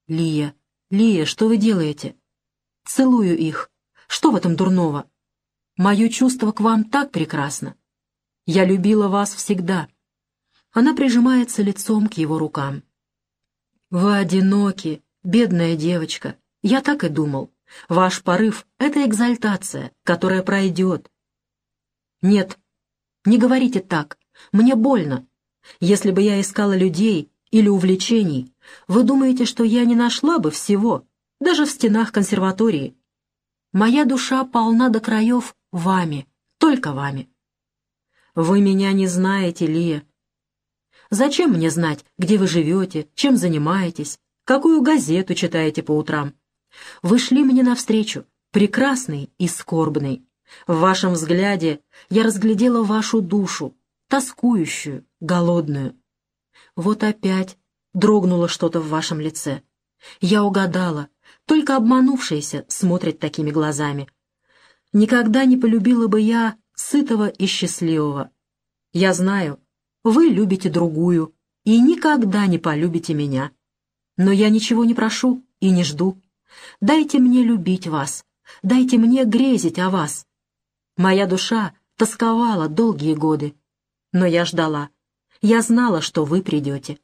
Лия, Лия, что вы делаете? Целую их. Что в этом дурного? Мое чувство к вам так прекрасно. Я любила вас всегда. Она прижимается лицом к его рукам. Вы одиноки, бедная девочка. Я так и думал. Ваш порыв — это экзальтация, которая пройдет. Нет, не говорите так. Мне больно. Если бы я искала людей или увлечений, вы думаете, что я не нашла бы всего, даже в стенах консерватории? Моя душа полна до краев вами, только вами. Вы меня не знаете, Лия. Зачем мне знать, где вы живете, чем занимаетесь, какую газету читаете по утрам? Вы шли мне навстречу, прекрасный и скорбный. В вашем взгляде я разглядела вашу душу, тоскующую, голодную. Вот опять дрогнуло что-то в вашем лице. Я угадала, только обманувшийся смотрит такими глазами. Никогда не полюбила бы я сытого и счастливого. Я знаю, вы любите другую и никогда не полюбите меня. Но я ничего не прошу и не жду. Дайте мне любить вас, дайте мне грезить о вас. Моя душа тосковала долгие годы, но я ждала. Я знала, что вы придете.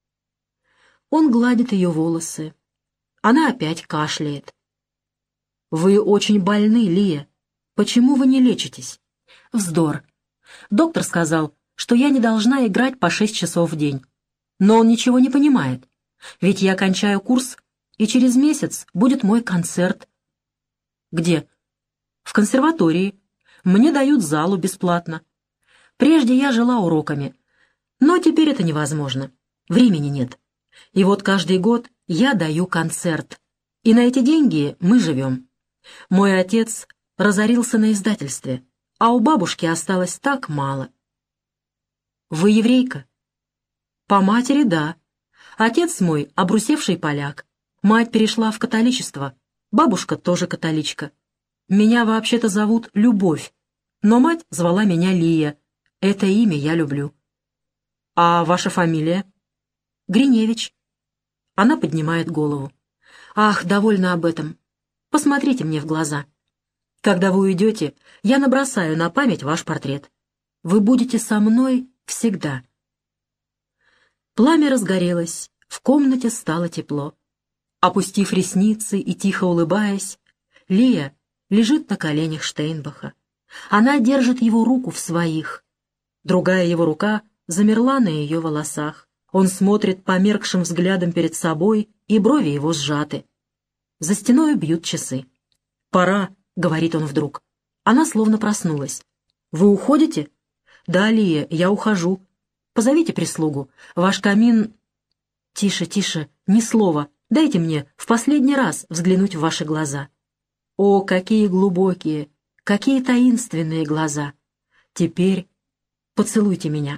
Он гладит ее волосы. Она опять кашляет. Вы очень больны, Лия. Почему вы не лечитесь? Вздор. Доктор сказал, что я не должна играть по 6 часов в день. Но он ничего не понимает. Ведь я кончаю курс, и через месяц будет мой концерт. Где? В консерватории. Мне дают залу бесплатно. Прежде я жила уроками, но теперь это невозможно. Времени нет. И вот каждый год я даю концерт, и на эти деньги мы живем. Мой отец разорился на издательстве, а у бабушки осталось так мало. Вы еврейка? По матери, да. Отец мой обрусевший поляк. Мать перешла в католичество, бабушка тоже католичка. Меня вообще-то зовут Любовь, но мать звала меня Лия. Это имя я люблю. А ваша фамилия? Гриневич. Она поднимает голову. Ах, довольно об этом. Посмотрите мне в глаза. Когда вы уйдете, я набросаю на память ваш портрет. Вы будете со мной всегда. Пламя разгорелось, в комнате стало тепло. Опустив ресницы и тихо улыбаясь, Лия лежит на коленях Штейнбаха. Она держит его руку в своих. Другая его рука замерла на ее волосах. Он смотрит померкшим взглядом перед собой, и брови его сжаты. За стеной бьют часы. «Пора», — говорит он вдруг. Она словно проснулась. «Вы уходите?» «Да, Лия, я ухожу. Позовите прислугу. Ваш камин...» «Тише, тише, ни слова. Дайте мне в последний раз взглянуть в ваши глаза». О, какие глубокие, какие таинственные глаза! Теперь поцелуйте меня.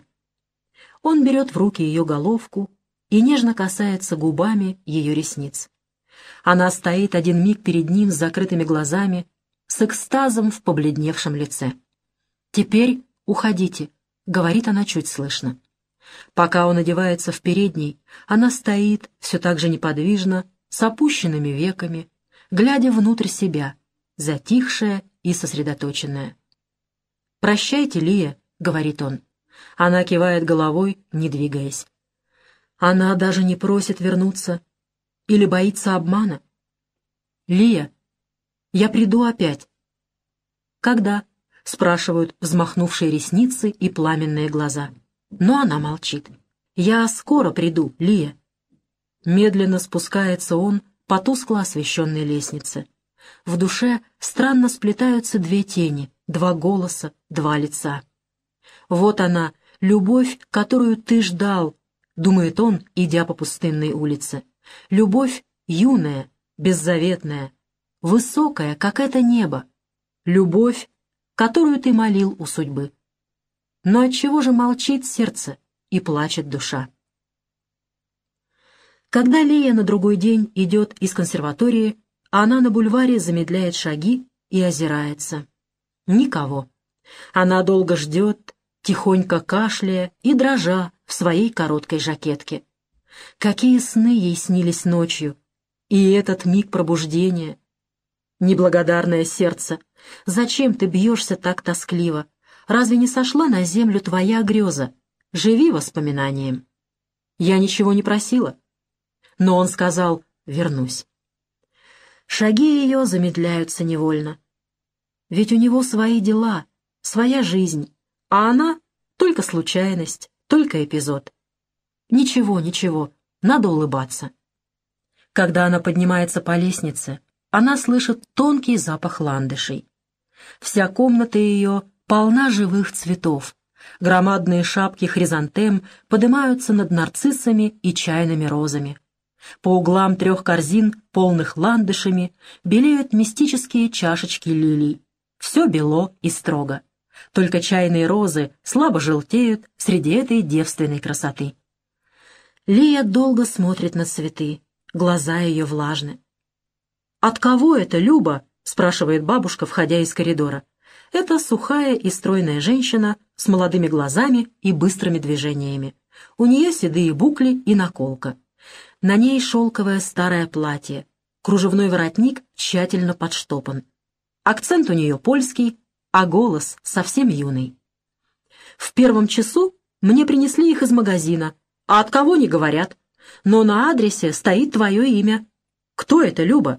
Он берет в руки ее головку и нежно касается губами ее ресниц. Она стоит один миг перед ним с закрытыми глазами, с экстазом в побледневшем лице. «Теперь уходите», — говорит она чуть слышно. Пока он одевается в передней, она стоит все так же неподвижно, с опущенными веками, глядя внутрь себя, затихшая и сосредоточенная. «Прощайте, Лия», — говорит он. Она кивает головой, не двигаясь. Она даже не просит вернуться или боится обмана. «Лия, я приду опять». «Когда?» — спрашивают взмахнувшие ресницы и пламенные глаза. Но она молчит. «Я скоро приду, Лия». Медленно спускается он по тускло освещенной лестнице. В душе странно сплетаются две тени, два голоса, два лица. «Вот она, любовь, которую ты ждал», — думает он, идя по пустынной улице. «Любовь юная, беззаветная, высокая, как это небо. Любовь, которую ты молил у судьбы». Но отчего же молчит сердце и плачет душа? Когда Лия на другой день идет из консерватории, она на бульваре замедляет шаги и озирается. Никого. Она долго ждет, тихонько кашляя и дрожа в своей короткой жакетке. Какие сны ей снились ночью, И этот миг пробуждения. Неблагодарное сердце, зачем ты бьешься так тоскливо? Разве не сошла на землю твоя греза? Живи воспоминанием. Я ничего не просила. Но он сказал: вернусь. Шаги ее замедляются невольно. Ведь у него свои дела, своя жизнь, а она — только случайность, только эпизод. Ничего, ничего, надо улыбаться. Когда она поднимается по лестнице, она слышит тонкий запах ландышей. Вся комната ее полна живых цветов. Громадные шапки хризантем поднимаются над нарциссами и чайными розами. По углам 3 корзин, полных ландышами, белеют мистические чашечки лилий. Все бело и строго. Только чайные розы слабо желтеют среди этой девственной красоты. Лия долго смотрит на цветы, глаза ее влажны. «От кого это, Люба?» — спрашивает бабушка, входя из коридора. Это сухая и стройная женщина с молодыми глазами и быстрыми движениями. У нее седые букли и наколка. На ней шелковое старое платье. Кружевной воротник тщательно подштопан. Акцент у нее польский, а голос совсем юный. В 1 часу мне принесли их из магазина, а от кого не говорят. Но на адресе стоит твое имя. Кто это, Люба?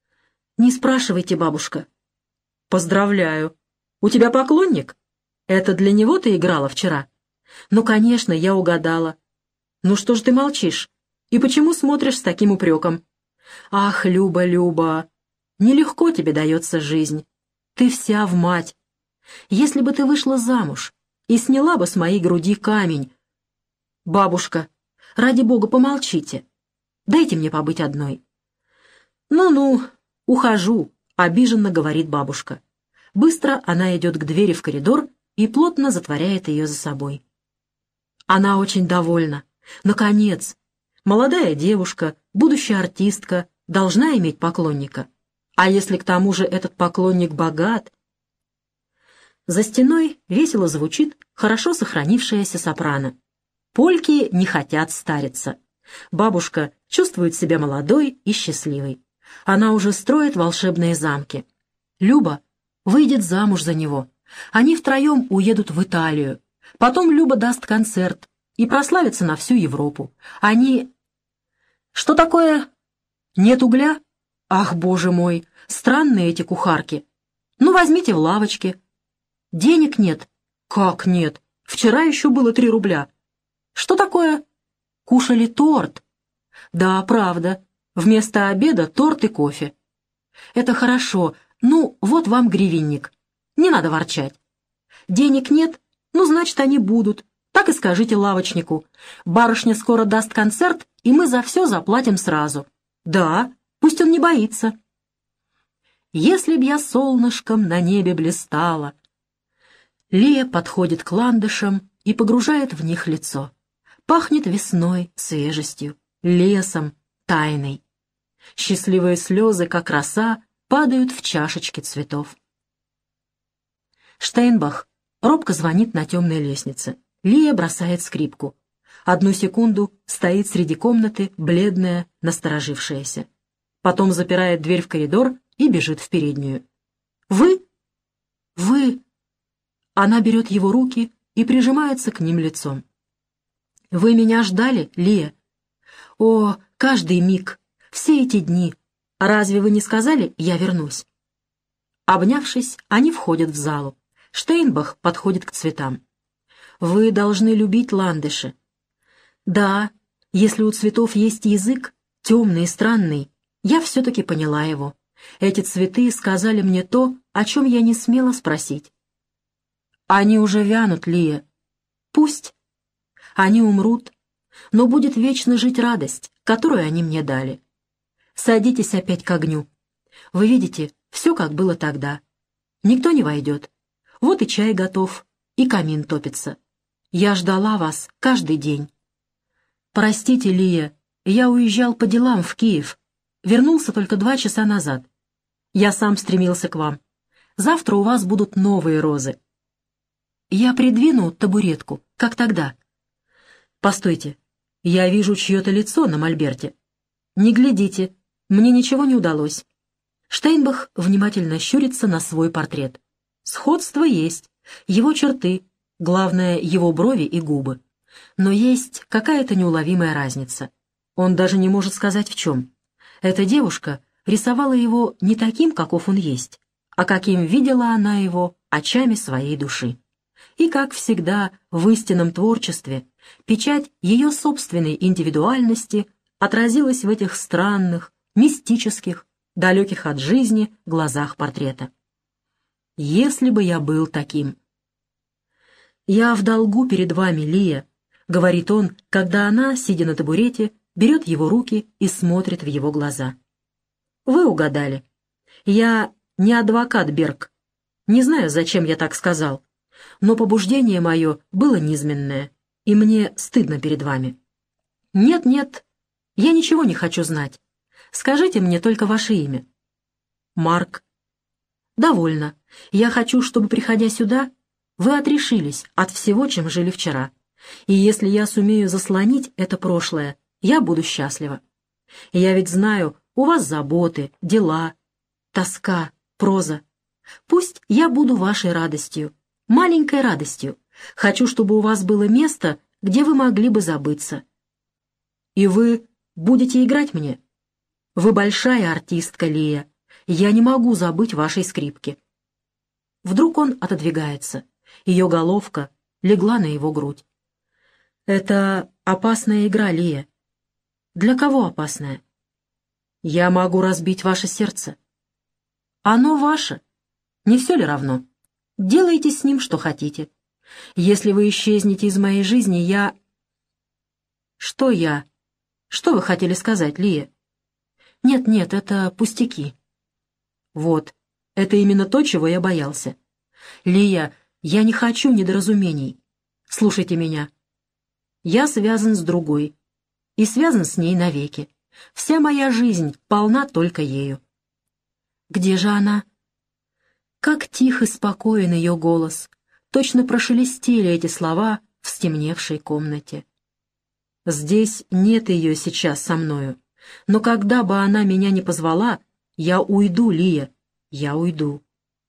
Не спрашивайте, бабушка. Поздравляю. У тебя поклонник? Это для него ты играла вчера? Ну, конечно, я угадала. Ну что ж ты молчишь? И почему смотришь с таким упреком? Ах, Люба, Люба, нелегко тебе дается жизнь. Ты вся в мать. Если бы ты вышла замуж и сняла бы с моей груди камень... Бабушка, ради бога, помолчите. Дайте мне побыть одной. Ну-ну, ухожу, обиженно говорит бабушка. Быстро она идет к двери в коридор и плотно затворяет ее за собой. Она очень довольна. Наконец, молодая девушка, будущая артистка, должна иметь поклонника. А если к тому же этот поклонник богат... За стеной весело звучит хорошо сохранившаяся сопрано. Польки не хотят стариться. Бабушка чувствует себя молодой и счастливой. Она уже строит волшебные замки. Люба выйдет замуж за него. Они втроем уедут в Италию. Потом Люба даст концерт и прославится на всю Европу. Они... Что такое? Нет угля? Ах, боже мой, странные эти кухарки. Ну, возьмите в лавочке. Денег нет? Как нет? Вчера еще было 3 рубля. Что такое? Кушали торт. Да, правда. Вместо обеда торт и кофе. Это хорошо. Ну, вот вам гривенник. Не надо ворчать. Денег нет? Ну, значит, они будут. Так и скажите лавочнику. Барышня скоро даст концерт, и мы за все заплатим сразу. Да, пусть он не боится. Если б я солнышком на небе блистала. Лия подходит к ландышам и погружает в них лицо. Пахнет весной, свежестью, лесом, тайной. Счастливые слезы, как роса, падают в чашечки цветов. Штейнбах робко звонит на темной лестнице. Лия бросает скрипку. 1 секунду стоит среди комнаты, бледная, насторожившаяся. Потом запирает дверь в коридор и бежит в переднюю. «Вы? Вы?» Она берет его руки и прижимается к ним лицом. «Вы меня ждали, Лия?» «О, каждый миг, все эти дни. Разве вы не сказали, я вернусь?» Обнявшись, они входят в залу. Штейнбах подходит к цветам. «Вы должны любить ландыши». «Да, если у цветов есть язык, темный и странный, я все-таки поняла его. Эти цветы сказали мне то, о чем я не смела спросить». «Они уже вянут, Лия». «Пусть. Они умрут, но будет вечно жить радость, которую они мне дали. Садитесь опять к огню. Вы видите, все как было тогда. Никто не войдет. Вот и чай готов, и камин топится. Я ждала вас каждый день. Простите, Лия, я уезжал по делам в Киев. Вернулся только 2 часа назад. Я сам стремился к вам. Завтра у вас будут новые розы. Я придвину табуретку, как тогда. Постойте, я вижу чье-то лицо на мольберте. Не глядите, Мне ничего не удалось. Штейнбах внимательно щурится на свой портрет. Сходство есть, его черты, главное, его брови и губы. Но есть какая-то неуловимая разница. Он даже не может сказать в чем. Эта девушка рисовала его не таким, каков он есть, а каким видела она его очами своей души. И, как всегда, в истинном творчестве печать ее собственной индивидуальности отразилась в этих странных, мистических, далеких от жизни глазах портрета. «Если бы я был таким...» «Я в долгу перед вами, Лия», — говорит он, когда она, сидя на табурете, берет его руки и смотрит в его глаза. «Вы угадали. Я не адвокат Берг. Не знаю, зачем я так сказал, но побуждение мое было низменное, и мне стыдно перед вами. Нет, я ничего не хочу знать. Скажите мне только ваше имя». «Марк». «Довольно. Я хочу, чтобы, приходя сюда, вы отрешились от всего, чем жили вчера. И если я сумею заслонить это прошлое, я буду счастлива. Я ведь знаю, у вас заботы, дела, тоска, проза. Пусть я буду вашей радостью, маленькой радостью. Хочу, чтобы у вас было место, где вы могли бы забыться. И вы будете играть мне. Вы большая артистка, Лия. Я не могу забыть вашей скрипки». Вдруг он отодвигается. Ее головка легла на его грудь. «Это опасная игра, Лия». «Для кого опасная?» «Я могу разбить ваше сердце». «Оно ваше. Не все ли равно? Делайте с ним, что хотите. Если вы исчезнете из моей жизни, я...» «Что я? Что вы хотели сказать, Лия?» «Нет, это пустяки». «Вот, это именно то, чего я боялся. Лия, я не хочу недоразумений. Слушайте меня. Я связан с другой, и связан с ней навеки. Вся моя жизнь полна только ею». «Где же она?» Как тих и спокоен ее голос. Точно прошелестели эти слова в стемневшей комнате. «Здесь нет ее сейчас со мною. Но когда бы она меня не позвала, я уйду, Лия, я уйду».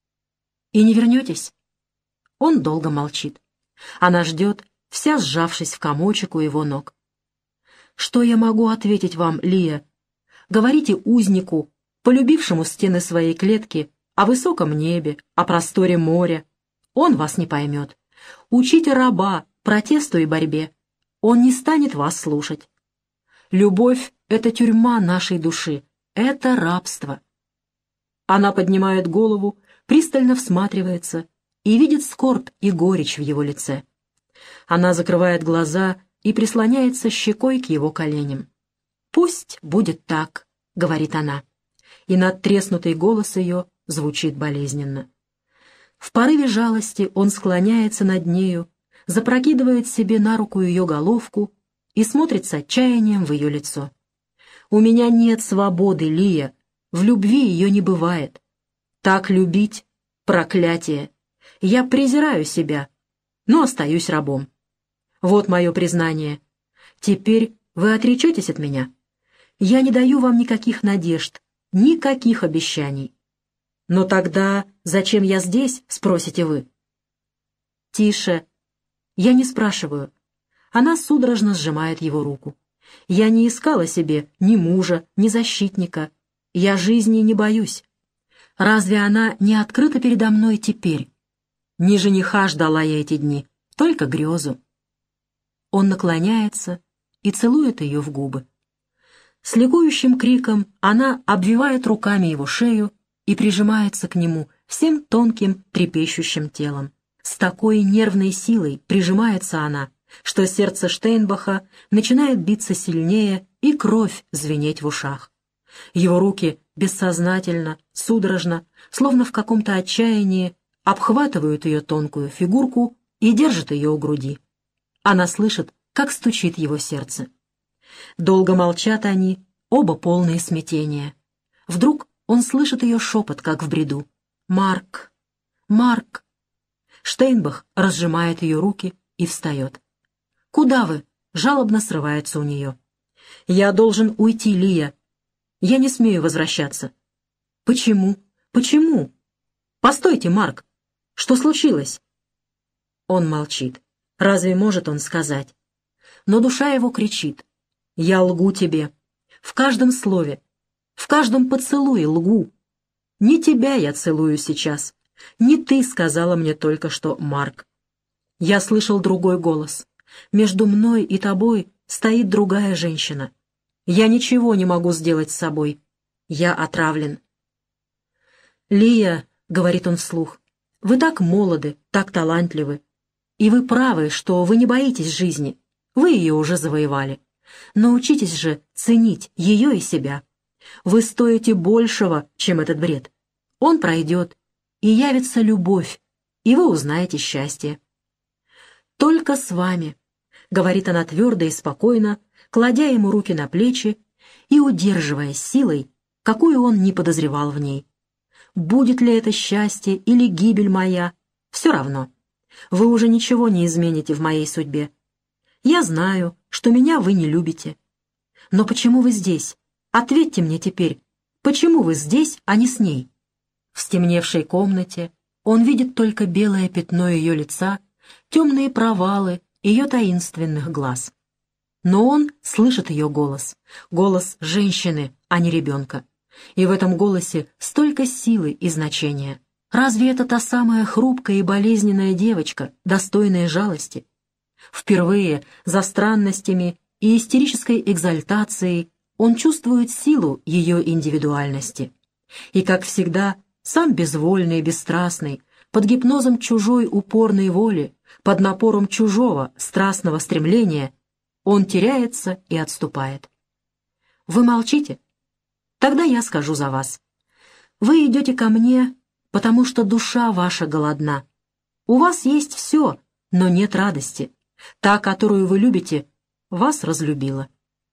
«И не вернетесь?» Он долго молчит. Она ждет, вся сжавшись в комочек у его ног. «Что я могу ответить вам, Лия? Говорите узнику, полюбившему стены своей клетки, о высоком небе, о просторе моря. Он вас не поймет. Учите раба протесту и борьбе. Он не станет вас слушать. Любовь — это тюрьма нашей души, это рабство». Она поднимает голову, пристально всматривается и видит скорбь и горечь в его лице. Она закрывает глаза и прислоняется щекой к его коленям. «Пусть будет так», — говорит она, и надтреснутый голос ее звучит болезненно. В порыве жалости он склоняется над нею, запрокидывает себе на руку ее головку и смотрит с отчаянием в ее лицо. «У меня нет свободы, Лия, в любви ее не бывает. Так любить — проклятие. Я презираю себя, но остаюсь рабом. Вот мое признание. Теперь вы отречетесь от меня. Я не даю вам никаких надежд, никаких обещаний. Но тогда зачем я здесь, спросите вы?» «Тише. Я не спрашиваю». Она судорожно сжимает его руку. «Я не искала себе ни мужа, ни защитника. Я жизни не боюсь. Разве она не открыта передо мной теперь? Ни жениха ждала я эти дни, только грезу». Он наклоняется и целует ее в губы. С ликующим криком она обвивает руками его шею и прижимается к нему всем тонким трепещущим телом. С такой нервной силой прижимается она, что сердце Штейнбаха начинает биться сильнее и кровь звенеть в ушах. Его руки бессознательно, судорожно, словно в каком-то отчаянии, обхватывают ее тонкую фигурку и держат ее у груди. Она слышит, как стучит его сердце. Долго молчат они, оба полные смятения. Вдруг он слышит ее шепот, как в бреду. «Марк! Марк!» Штейнбах разжимает ее руки и встает. «Куда вы?» — жалобно срывается у нее. «Я должен уйти, Лия». Я не смею возвращаться». «Почему? Почему? Постойте, Марк. Что случилось?» Он молчит. Разве может он сказать? Но душа его кричит: «Я лгу тебе. В каждом слове, в каждом поцелуе лгу. Не тебя я целую сейчас. Не ты сказала мне только что, Марк. Я слышал другой голос. Между мной и тобой стоит другая женщина. Я ничего не могу сделать с собой. Я отравлен». «Лия», — говорит он вслух, — «вы так молоды, так талантливы. И вы правы, что вы не боитесь жизни. Вы ее уже завоевали. Научитесь же ценить ее и себя. Вы стоите большего, чем этот бред. Он пройдет, и явится любовь, и вы узнаете счастье». «Только с вами», — говорит она твердо и спокойно, кладя ему руки на плечи и удерживая силой, какую он не подозревал в ней. «Будет ли это счастье или гибель моя, все равно. Вы уже ничего не измените в моей судьбе. Я знаю, что меня вы не любите. Но почему вы здесь? Ответьте мне теперь, почему вы здесь, а не с ней?» В стемневшей комнате он видит только белое пятно ее лица, темные провалы ее таинственных глаз. Но он слышит ее голос, голос женщины, а не ребенка. И в этом голосе столько силы и значения. Разве это та самая хрупкая и болезненная девочка, достойная жалости? Впервые за странностями и истерической экзальтацией он чувствует силу ее индивидуальности. И, как всегда, сам безвольный и бесстрастный, под гипнозом чужой упорной воли, под напором чужого страстного стремления, он теряется и отступает. «Вы молчите? Тогда я скажу за вас. Вы идете ко мне, потому что душа ваша голодна. У вас есть все, но нет радости. Та, которую вы любите, вас разлюбила».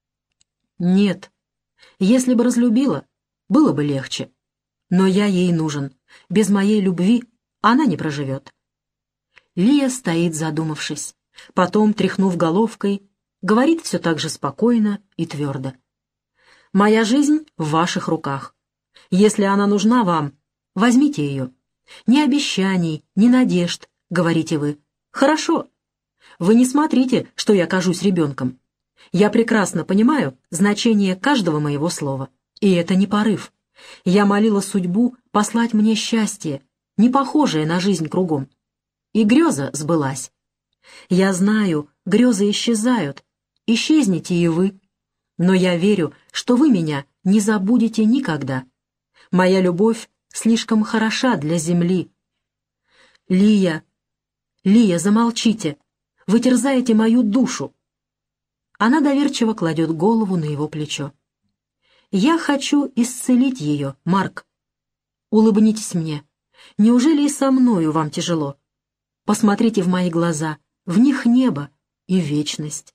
«Нет. Если бы разлюбила, было бы легче. Но я ей нужен. Без моей любви она не проживет». Лия стоит, задумавшись. Потом, тряхнув головкой, говорит все так же спокойно и твердо: «Моя жизнь в ваших руках. Если она нужна вам, возьмите ее. Ни обещаний, ни надежд, говорите вы. Хорошо. Вы не смотрите, что я кажусь ребенком. Я прекрасно понимаю значение каждого моего слова. И это не порыв. Я молила судьбу послать мне счастье, не похожее на жизнь кругом. И греза сбылась. Я знаю, грезы исчезают. Исчезните и вы. Но я верю, что вы меня не забудете никогда. Моя любовь слишком хороша для земли». «Лия, Лия, замолчите. Вы терзаете мою душу». Она доверчиво кладет голову на его плечо. «Я хочу исцелить ее, Марк. Улыбнитесь мне. Неужели и со мною вам тяжело? Посмотрите в мои глаза, в них небо и вечность».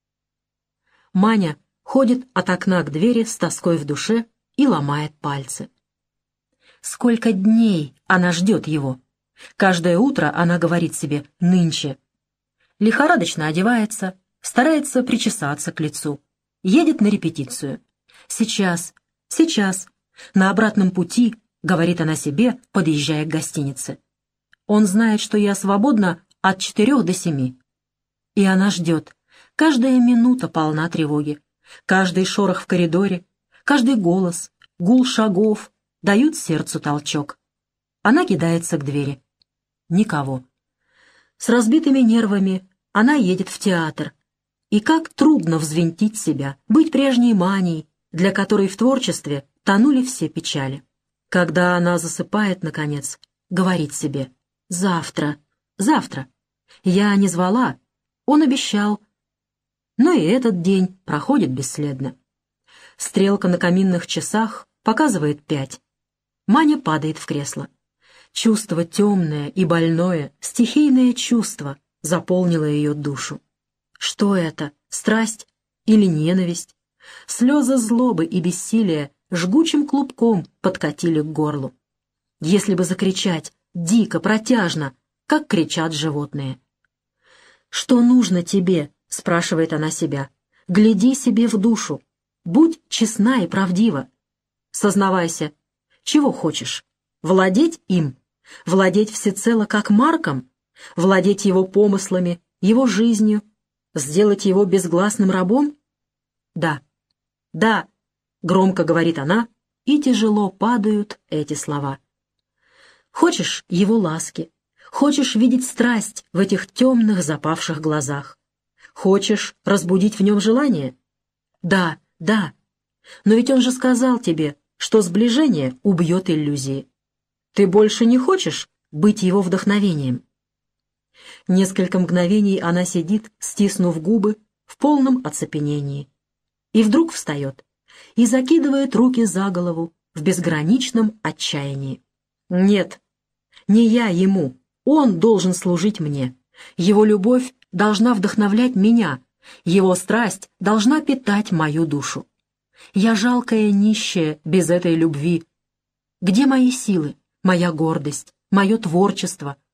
Маня ходит от окна к двери с тоской в душе и ломает пальцы. Сколько дней она ждет его. Каждое утро она говорит себе «нынче». Лихорадочно одевается, старается причесаться к лицу. Едет на репетицию. «Сейчас, сейчас». На обратном пути, говорит она себе, подъезжая к гостинице. Он знает, что я свободна от 4 до 7. И она ждет. Каждая минута полна тревоги. Каждый шорох в коридоре, каждый голос, гул шагов дают сердцу толчок. Она кидается к двери. Никого. С разбитыми нервами она едет в театр. И как трудно взвинтить себя, быть прежней Маней, для которой в творчестве тонули все печали. Когда она засыпает, наконец, говорит себе: «Завтра, завтра». Я не звала, он обещал. Но и этот день проходит бесследно. Стрелка на каминных часах показывает 5. Маня падает в кресло. Чувство темное и больное, стихийное чувство заполнило ее душу. Что это, страсть или ненависть? Слезы злобы и бессилия жгучим клубком подкатили к горлу. Если бы закричать дико, протяжно, как кричат животные. «Что нужно тебе?» — спрашивает она себя. «Гляди себе в душу. Будь честна и правдива. Сознавайся, чего хочешь? Владеть им? Владеть всецело как Марком? Владеть его помыслами, его жизнью? Сделать его безгласным рабом? Да, да, громко говорит она, и тяжело падают эти слова. Хочешь его ласки? Хочешь видеть страсть в этих темных запавших глазах? Хочешь разбудить в нем желание? Да, да. Но ведь он же сказал тебе, что сближение убьет иллюзии. Ты больше не хочешь быть его вдохновением? Несколько мгновений она сидит, стиснув губы, в полном оцепенении. И вдруг встает и закидывает руки за голову в безграничном отчаянии. Нет, не я ему, он должен служить мне. Его любовь должна вдохновлять меня, его страсть должна питать мою душу. Я жалкая нищая без этой любви. Где мои силы, моя гордость, мое творчество,